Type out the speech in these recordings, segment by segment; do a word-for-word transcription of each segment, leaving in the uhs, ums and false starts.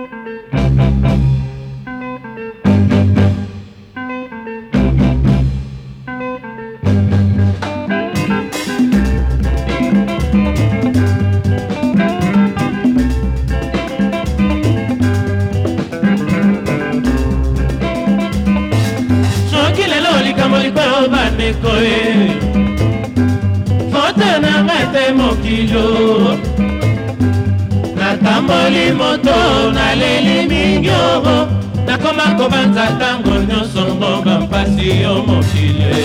Fote na ngate mokilo natamboli moto na leli mingyo nakoma kobanza tango nyonso ngomba mpasi yo mokile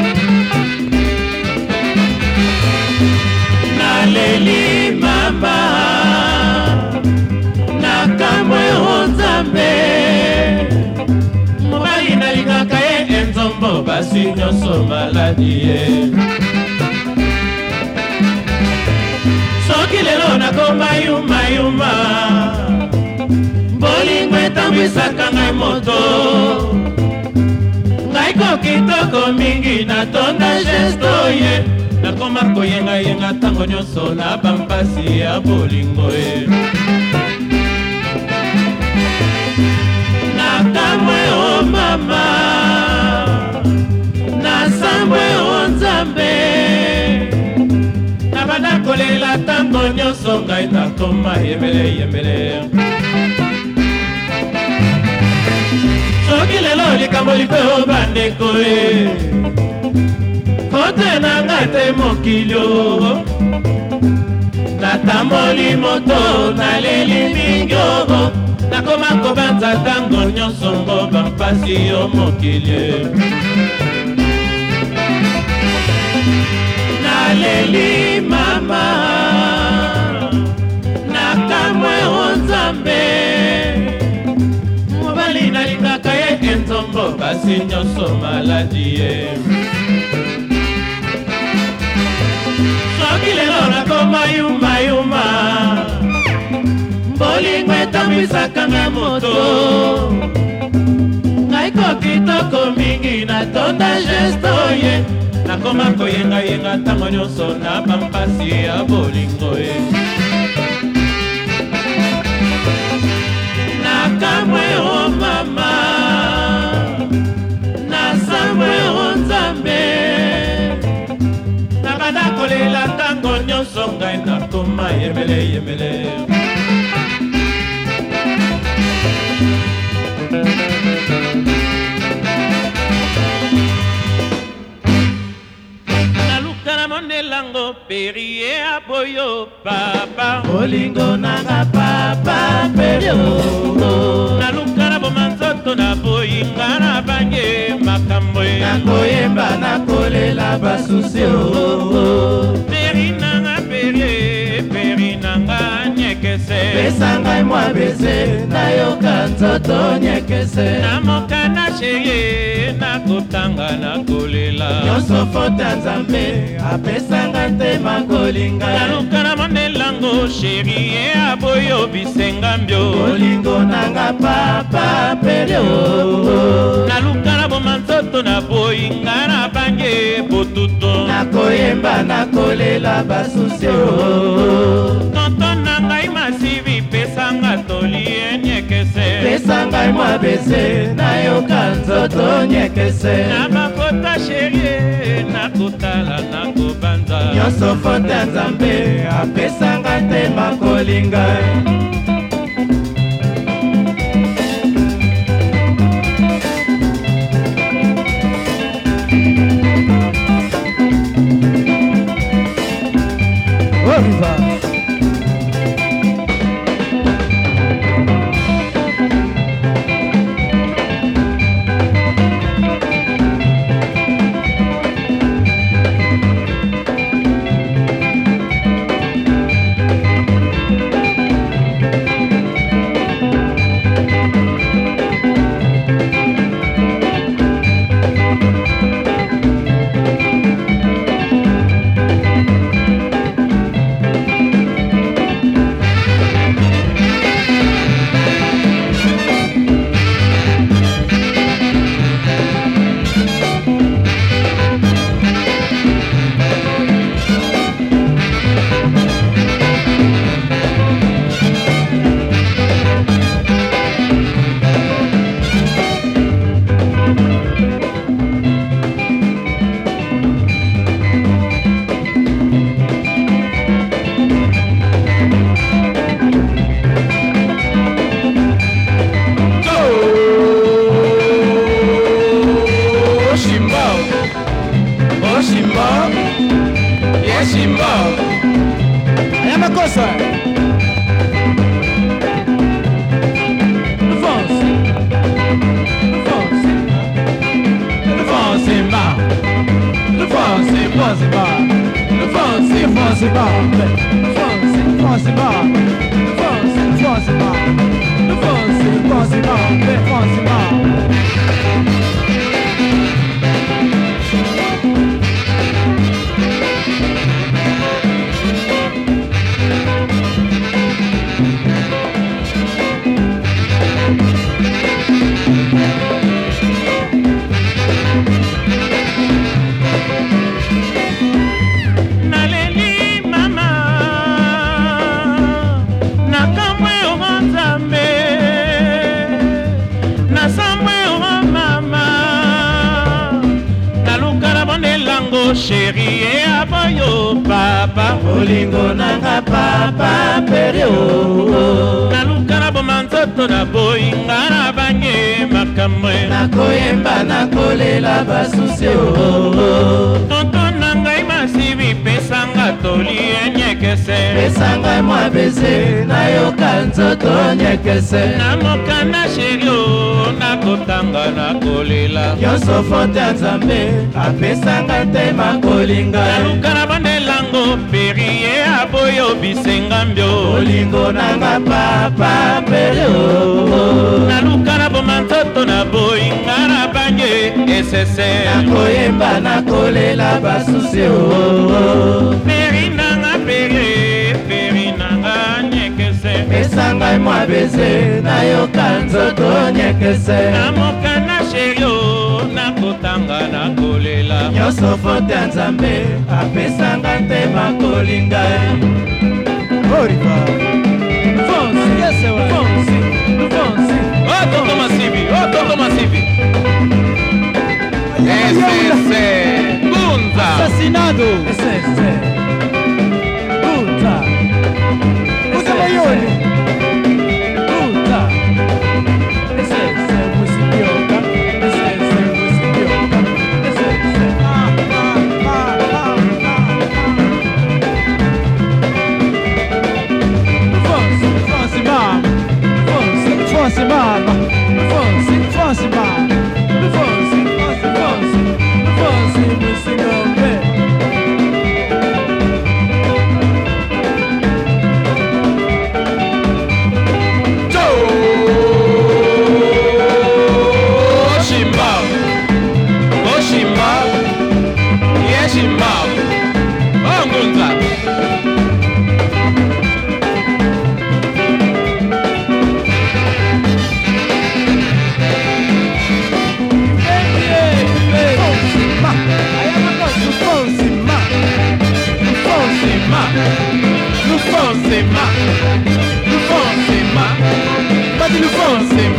na leli mama nakamwe onzambe mobali nalingaka ye enzombo basi nyonso maladi ye soki lelo nakoma yumayuma bolingo etambwisaka ngai moto ngai kokitoko mingi natonda gesto ye nakoma koyengayenga ntango nyonso na bampasi ya bolingo ye nakamwe o mama nasambwe o nzambe nabanda kolela ntango nyonso ngai nakoma yemele yemele soki lelo likambo likweyo bandeko e kote na ngai te mokili natamboli moto naleli mingi ogo nakoma kobanza ntango nyonso ngoba mpasi yo mokili naleli mama nakamwe o nzambe mobali nalingaka ye enzombo basi nyonso maladi ye soki lelo nakoma yumayuma bolingo etambwisaka nga moto ngai kokitoko mingi natonda gesto ye nakoma koyengayenga ntango nyonso na bampasi ya bolingo ye nakamwe o mama nasambwe o nzambe nabanda kolela ntango nyonso ngai nakoma yemele yemele nalukana mondelango perie aboyo papa bolingo nanga papa perio nalukana bomanzoto na boyinga na bange makambo nakoyemba nakolela basusi peri nanga perie peri nanga nyekese pesa ngai mwa bese nayoka nzoto nyekese namokana sheye nakotanga nakolela nyonso fota nzambe apesanga ntema kolinga nalukana mondelango sheri ye aboyo bisenga mbio bolingo nanga papa perio nalukana bomanzoto na boyinga na bange botuto nakoyemba nakolela basusi tonto na ngai masivi pesanga toli enyekese pesa ngai mwa bese nayoka nzoto nyekese na bafota sherie nakotala nakobanza nyonso fota nzambe apesanga ntema kolinga Oriva Fonce Mamba, Fonce, Fonce Mamba, Fonce, Fonce Mamba, Fonce, Fonce Mamba, Fonce Mamba. Chérie et aboyo papa Olingo nanga papa perio Naluka na bomanzoto na boinga na banye makamwe Nakoyemba nakolela basusio Tonto nangai masivi pesanga toli enyekese Pesanga mwa bese na yoka nzoto nyekese Namoka na sherio nakotanga nakolela Nyonso fote ya Nzambe apesanga te makolinga Naluka na bandelango perie aboyo bisenga mbio Olingo nanga papa perio Naluka na bomanzoto na boinga na banye esese Nakoyemba nakolela basusio Peri nanga perie peri nanga nyekese Pesanga mwa bese na yoka nzoto nyekese Namoka na sherio nakotanga nakolela Nyonso fote ya Nzambe apesanga te makolinga Oriva Fonce, yes ewa Fonce, Fonce Oh Tonto Masivi, oh Tonto Masivi Esese Gunza Assassinado Esese Gunza Gunza Mayoni Gunza Esese Musibioka Esese Musibioka Esese Ah, ah, ah, ah, ah Fonce, Fonce Mama Fonce, Fonce Mama Fonce, Fonce Mama Fonce, Fonce, Fonce Fonce, Musingombe Nous foncez ma, nous foncez ma, pas de nous foncez